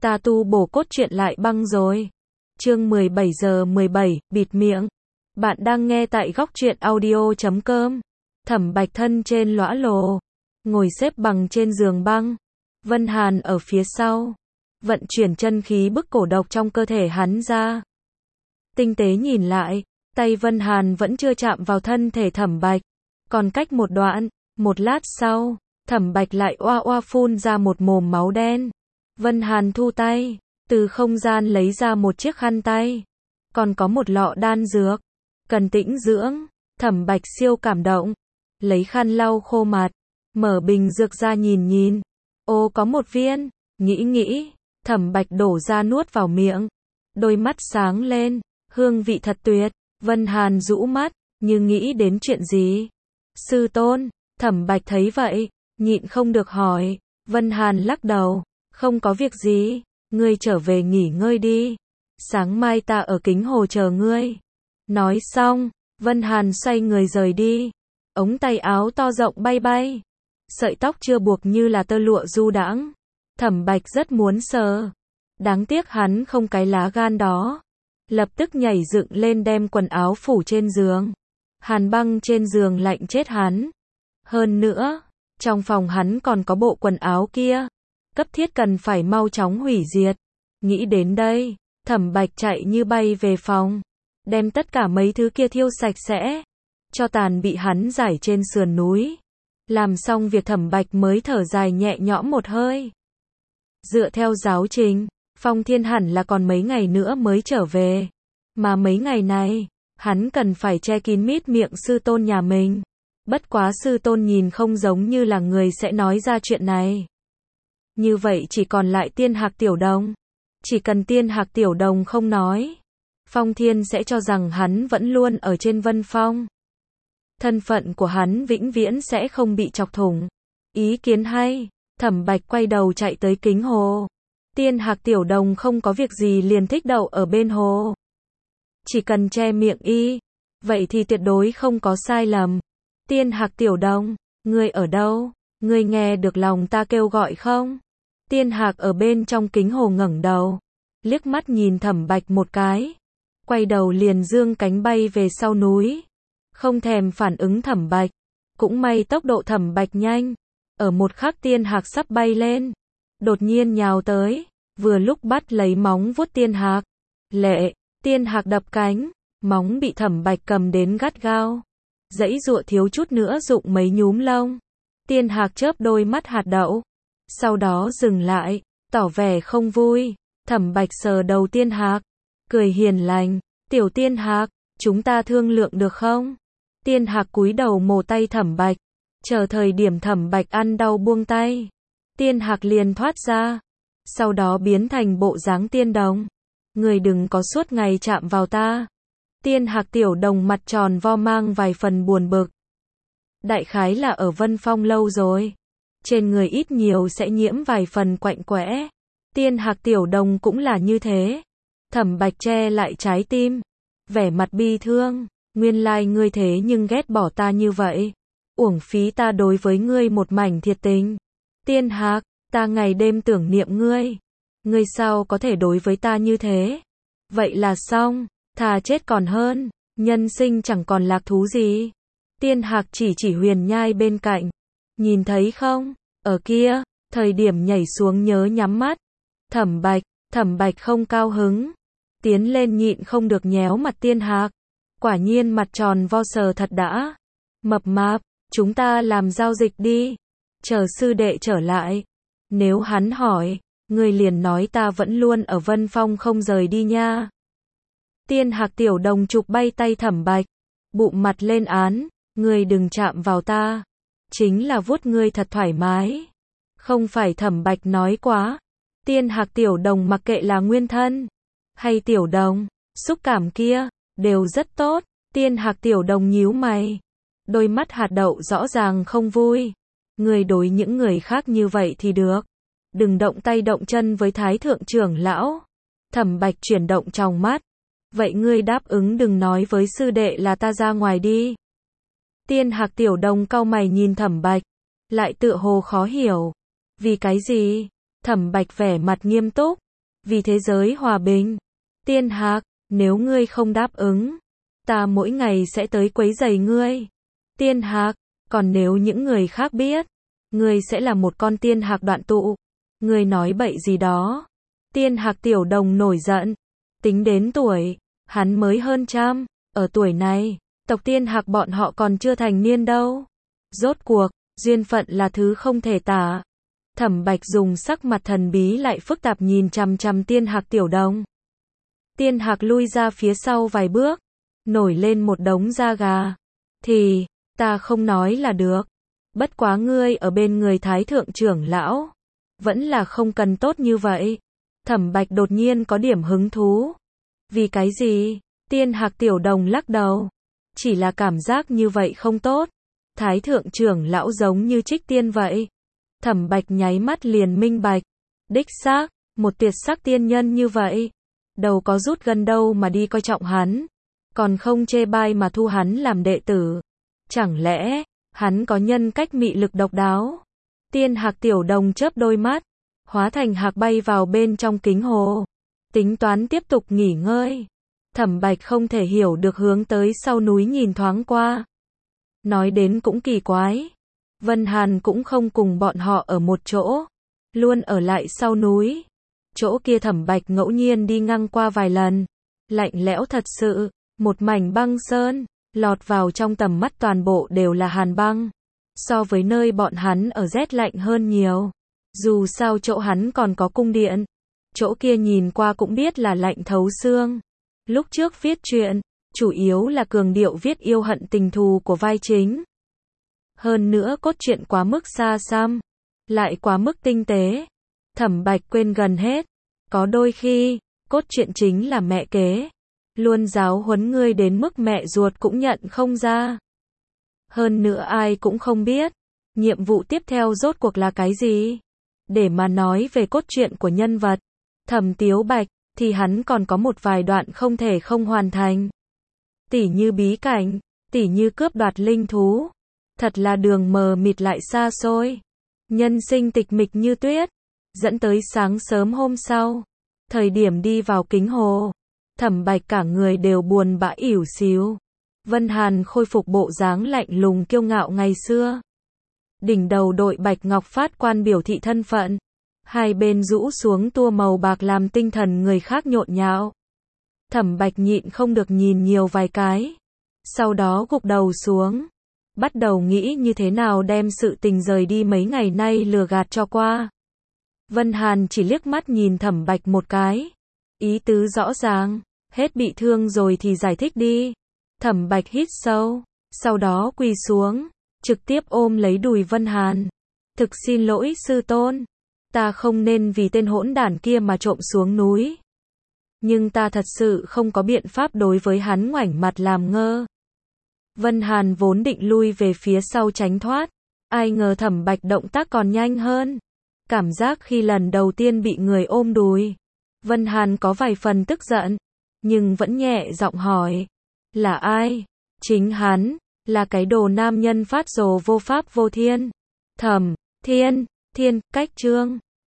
ta tu bổ cốt truyện lại băng rồi. Chương 17 giờ 17, bịt miệng. Bạn đang nghe tại góc truyện audio.com. Thẩm Bạch thân trên lõa lồ, ngồi xếp bằng trên giường băng. Vân Hàn ở phía sau, vận chuyển chân khí bức cổ độc trong cơ thể hắn ra. Tinh tế nhìn lại, tay Vân Hàn vẫn chưa chạm vào thân thể Thẩm Bạch. Còn cách một đoạn, một lát sau, Thẩm Bạch lại oa oa phun ra một mồm máu đen. Vân Hàn thu tay, từ không gian lấy ra một chiếc khăn tay. Còn có một lọ đan dược. Cần tĩnh dưỡng. Thẩm Bạch siêu cảm động. Lấy khăn lau khô mặt. Mở bình dược ra nhìn nhìn. Ô, có một viên. Nghĩ. Thẩm Bạch đổ ra nuốt vào miệng. Đôi mắt sáng lên. Hương vị thật tuyệt. Vân Hàn rũ mắt, như nghĩ đến chuyện gì. Sư tôn. Thẩm Bạch thấy vậy, nhịn không được hỏi. Vân Hàn lắc đầu. Không có việc gì, ngươi trở về nghỉ ngơi đi. Sáng mai ta ở Kính Hồ chờ ngươi. Nói xong, Vân Hàn xoay người rời đi. Ống tay áo to rộng bay bay. Sợi tóc chưa buộc như là tơ lụa du đãng. Thẩm Bạch rất muốn sờ. Đáng tiếc hắn không cái lá gan đó. Lập tức nhảy dựng lên đem quần áo phủ trên giường. Hàn băng trên giường lạnh chết hắn. Hơn nữa, trong phòng hắn còn có bộ quần áo kia. Cấp thiết cần phải mau chóng hủy diệt. Nghĩ đến đây, Thẩm Bạch chạy như bay về phòng. Đem tất cả mấy thứ kia thiêu sạch sẽ. Cho tàn bị hắn rải trên sườn núi. Làm xong việc Thẩm Bạch mới thở dài nhẹ nhõm một hơi. Dựa theo giáo trình, Phong Thiên hẳn là còn mấy ngày nữa mới trở về. Mà mấy ngày này, hắn cần phải che kín mít miệng sư tôn nhà mình. Bất quá sư tôn nhìn không giống như là người sẽ nói ra chuyện này. Như vậy chỉ còn lại Tiên Hạc Tiểu Đồng. Chỉ cần Tiên Hạc Tiểu Đồng không nói, Phong Thiên sẽ cho rằng hắn vẫn luôn ở trên Vân Phong. Thân phận của hắn vĩnh viễn sẽ không bị chọc thủng. Ý kiến hay. Thẩm Bạch quay đầu chạy tới Kính Hồ. Tiên Hạc Tiểu Đồng không có việc gì liền thích đậu ở bên hồ. Chỉ cần che miệng y, vậy thì tuyệt đối không có sai lầm. Tiên Hạc Tiểu Đồng, ngươi ở đâu? Ngươi nghe được lòng ta kêu gọi không? Tiên Hạc ở bên trong Kính Hồ ngẩng đầu, liếc mắt nhìn Thẩm Bạch một cái, quay đầu liền dương cánh bay về sau núi, không thèm phản ứng Thẩm Bạch. Cũng may tốc độ Thẩm Bạch nhanh, ở một khắc Tiên Hạc sắp bay lên, đột nhiên nhào tới, vừa lúc bắt lấy móng vuốt Tiên Hạc. Lệ, Tiên Hạc đập cánh, móng bị Thẩm Bạch cầm đến gắt gao, giãy giụa thiếu chút nữa rụng mấy nhúm lông. Tiên Hạc chớp đôi mắt hạt đậu, sau đó dừng lại, tỏ vẻ không vui. Thẩm Bạch sờ đầu Tiên Hạc, cười hiền lành, "Tiểu Tiên Hạc, chúng ta thương lượng được không?" Tiên Hạc cúi đầu mổ tay Thẩm Bạch, chờ thời điểm Thẩm Bạch ăn đau buông tay, Tiên Hạc liền thoát ra, sau đó biến thành bộ dáng tiên đồng. "Người đừng có suốt ngày chạm vào ta." Tiên Hạc Tiểu Đồng mặt tròn vo mang vài phần buồn bực. Đại khái là ở Vân Phong lâu rồi, trên người ít nhiều sẽ nhiễm vài phần quạnh quẽ. Tiên Hạc Tiểu Đồng cũng là như thế. Thẩm Bạch che lại trái tim, vẻ mặt bi thương, "Nguyên lai ngươi thế nhưng ghét bỏ ta như vậy. Uổng phí ta đối với ngươi một mảnh thiệt tình. Tiên Hạc, ta ngày đêm tưởng niệm ngươi. Ngươi sao có thể đối với ta như thế? Vậy là xong, thà chết còn hơn, nhân sinh chẳng còn lạc thú gì." Tiên Hạc chỉ Huyền Nhai bên cạnh. "Nhìn thấy không, ở kia, thời điểm nhảy xuống nhớ nhắm mắt." Thẩm Bạch không cao hứng, tiến lên nhịn không được nhéo mặt Tiên Hạc. Quả nhiên mặt tròn vo sờ thật đã. "Mập mạp, chúng ta làm giao dịch đi. Chờ sư đệ trở lại. Nếu hắn hỏi, ngươi liền nói ta vẫn luôn ở Vân Phong không rời đi nha." Tiên Hạc Tiểu Đồng chụp bay tay Thẩm Bạch, bụng mặt lên án, "Ngươi đừng chạm vào ta. Chính là vuốt ngươi thật thoải mái. Không phải Thẩm Bạch nói quá." Tiên Hạc Tiểu Đồng mặc kệ là nguyên thân hay Tiểu Đồng, xúc cảm kia đều rất tốt. Tiên Hạc Tiểu Đồng nhíu mày, đôi mắt hạt đậu rõ ràng không vui. "Ngươi đối những người khác như vậy thì được, đừng động tay động chân với Thái thượng trưởng lão." Thẩm Bạch chuyển động trong mắt, "Vậy ngươi đáp ứng đừng nói với sư đệ là ta ra ngoài đi." Tiên Hạc Tiểu Đồng cau mày nhìn Thẩm Bạch, lại tựa hồ khó hiểu. "Vì cái gì?" Thẩm Bạch vẻ mặt nghiêm túc, vì thế giới hòa bình. Tiên Hạc, nếu ngươi không đáp ứng, ta mỗi ngày sẽ tới quấy rầy ngươi. Tiên Hạc, còn nếu những người khác biết, ngươi sẽ là một con tiên hạc đoạn tụ. Ngươi nói bậy gì đó. Tiên Hạc Tiểu Đồng nổi giận. Tính đến tuổi, hắn mới hơn trăm. Ở tuổi này, tộc tiên hạc bọn họ còn chưa thành niên đâu. Rốt cuộc, duyên phận là thứ không thể tả. Thẩm Bạch dùng sắc mặt thần bí lại phức tạp nhìn chằm chằm tiên hạc Tiểu Đồng. Tiên hạc lui ra phía sau vài bước, nổi lên một đống da gà. Thì, ta không nói là được. Bất quá ngươi ở bên người Thái Thượng trưởng lão, vẫn là không cần tốt như vậy. Thẩm Bạch đột nhiên có điểm hứng thú. Vì cái gì? Tiên hạc Tiểu Đồng lắc đầu. Chỉ là cảm giác như vậy không tốt. Thái Thượng trưởng lão giống như trích tiên vậy. Thẩm Bạch nháy mắt liền minh bạch. Đích xác, một tuyệt sắc tiên nhân như vậy, đâu có rút gần đâu mà đi coi trọng hắn. Còn không chê bai mà thu hắn làm đệ tử. Chẳng lẽ, hắn có nhân cách mị lực độc đáo? Tiên hạc Tiểu Đồng chớp đôi mắt, hóa thành hạc bay vào bên trong kính hồ. Tính toán tiếp tục nghỉ ngơi. Thẩm Bạch không thể hiểu được hướng tới sau núi nhìn thoáng qua. Nói đến cũng kỳ quái. Vân Hàn cũng không cùng bọn họ ở một chỗ, luôn ở lại sau núi. Chỗ kia Thẩm Bạch ngẫu nhiên đi ngang qua vài lần. Lạnh lẽo thật sự, một mảnh băng sơn, lọt vào trong tầm mắt toàn bộ đều là hàn băng. So với nơi bọn hắn ở rét lạnh hơn nhiều. Dù sao chỗ hắn còn có cung điện. Chỗ kia nhìn qua cũng biết là lạnh thấu xương. Lúc trước viết truyện, chủ yếu là cường điệu viết yêu hận tình thù của vai chính. Hơn nữa cốt truyện quá mức xa xăm, lại quá mức tinh tế. Thẩm Bạch quên gần hết. Có đôi khi, cốt truyện chính là mẹ kế. Luôn giáo huấn ngươi đến mức mẹ ruột cũng nhận không ra. Hơn nữa ai cũng không biết, nhiệm vụ tiếp theo rốt cuộc là cái gì. Để mà nói về cốt truyện của nhân vật, Thẩm Tiếu Bạch, thì hắn còn có một vài đoạn không thể không hoàn thành. Tỉ như bí cảnh, tỉ như cướp đoạt linh thú. Thật là đường mờ mịt lại xa xôi. Nhân sinh tịch mịch như tuyết. Dẫn tới sáng sớm hôm sau. Thời điểm đi vào kính hồ. Thẩm Bạch cả người đều buồn bã ỉu xìu. Vân Hàn khôi phục bộ dáng lạnh lùng kiêu ngạo ngày xưa. Đỉnh đầu đội bạch ngọc phát quan biểu thị thân phận. Hai bên rũ xuống tua màu bạc làm tinh thần người khác nhộn nhạo. Thẩm Bạch nhịn không được nhìn nhiều vài cái. Sau đó gục đầu xuống. Bắt đầu nghĩ như thế nào đem sự tình rời đi mấy ngày nay lừa gạt cho qua. Vân Hàn chỉ liếc mắt nhìn Thẩm Bạch một cái. Ý tứ rõ ràng. Hết bị thương rồi thì giải thích đi. Thẩm Bạch hít sâu. Sau đó quỳ xuống. Trực tiếp ôm lấy đùi Vân Hàn. Thực xin lỗi sư tôn. Ta không nên vì tên hỗn đản kia mà trộm xuống núi. Nhưng ta thật sự không có biện pháp đối với hắn ngoảnh mặt làm ngơ. Vân Hàn vốn định lui về phía sau tránh thoát. Ai ngờ Thẩm Bạch động tác còn nhanh hơn. Cảm giác khi lần đầu tiên bị người ôm đùi. Vân Hàn có vài phần tức giận. Nhưng vẫn nhẹ giọng hỏi. Là ai? Chính hắn. Là cái đồ nam nhân phát rồ vô pháp vô thiên. Thẩm, Thiên, cách Trương.